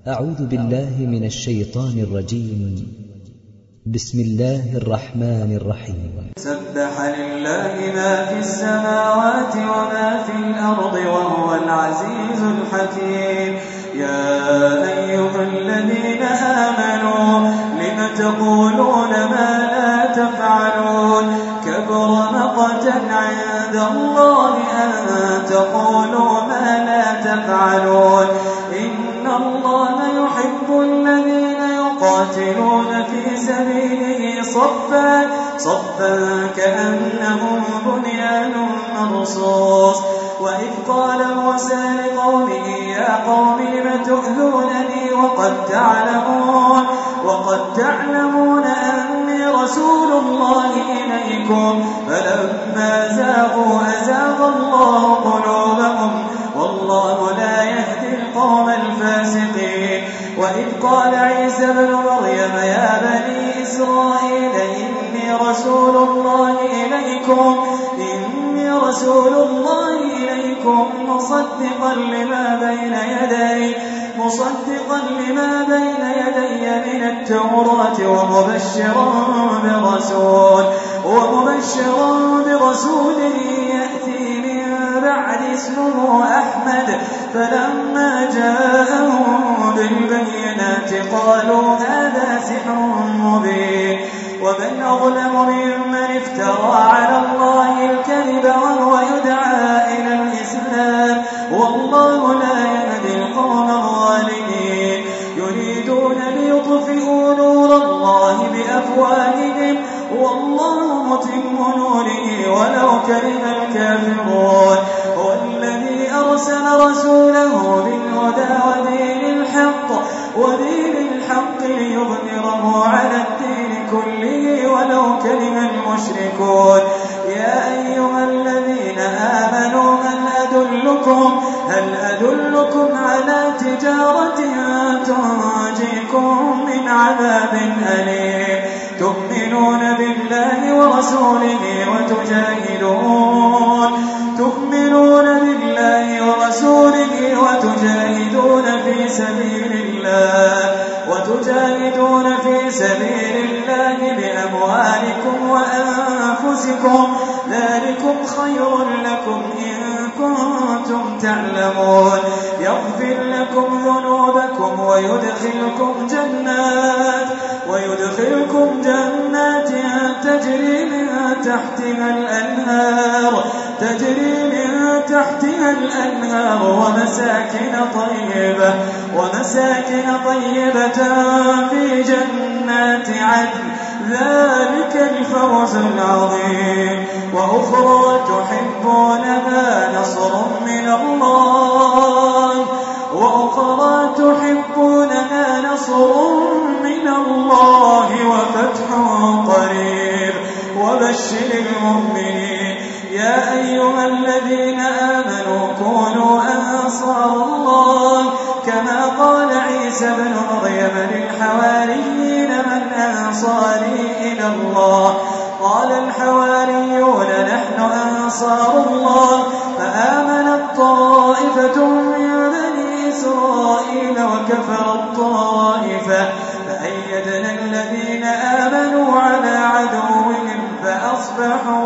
أعوذ بالله من الشيطان الرجيم. بسم الله الرحمن الرحيم. سبح لله ما في السماوات وما في الأرض وهو العزيز الحكيم. يا أيها الذين آمنوا لم تقولون ما لا تفعلون كبر مقتا عند الله أن تقولوا ما لا تفعلون. إن الله يحب الذين يقاتلون في سبيله صفا كأنهم بنيان مرصوص. وإذ قال موسى لقومه يا قوم لم تؤذونني وقد تعلمون أني رسول الله إليكم فلما زاغوا أزاغ الله قلوبهم والله لا يهدي القوم الفاسقين. وإذ قال عيسى ابن مريم يا بني إسرائيل إني رسول الله إليكم مصدقا لما بين يدي من التوراة ومبشرا برسول يأتي من بعد اسمه أحمد. فلما جاءهم بالبينات قالوا هذا سحر مبين. ومن أظلم ممن افترى على الله الكذب وهو يدعى إلى الإسلام والله لا يهدي القوم الظالمين. يريدون ليطفئوا نور الله بأفواههم والله متم نوره ولو كره الكافرون. هو الذي أرسل رسوله بالهدى ودين الحق ليظهره على الدين كله ولو كره المشركون. يا أيها الذين آمنوا هل أدلكم على تجارة تنجيكم من عذاب أليم. تؤمنون بالله ورسوله وتجاهدون في سبيل الله بأموالكم وأنفسكم ذلكم خير لكم إن كنتم تعلمون. يغفر لكم ذنوبكم ويدخلكم جنات تجري من تحتها الأنهار ومساكن طيبة في جنات عدن ذلك الفوز العظيم. وأخرى تحبونها نصر من الله وفتح قريب وبشر المؤمنين. يا أيها الذين آمنوا كونوا أنصار الله كما قال عيسى ابن مريم للحواريين من أنصاري إلى الله قال الحواريون نحن أنصار الله. فآمنت طائفة من بني إسرائيل وكفرت طائفة فأيدنا الذين آمنوا على عدوهم فأصبحوا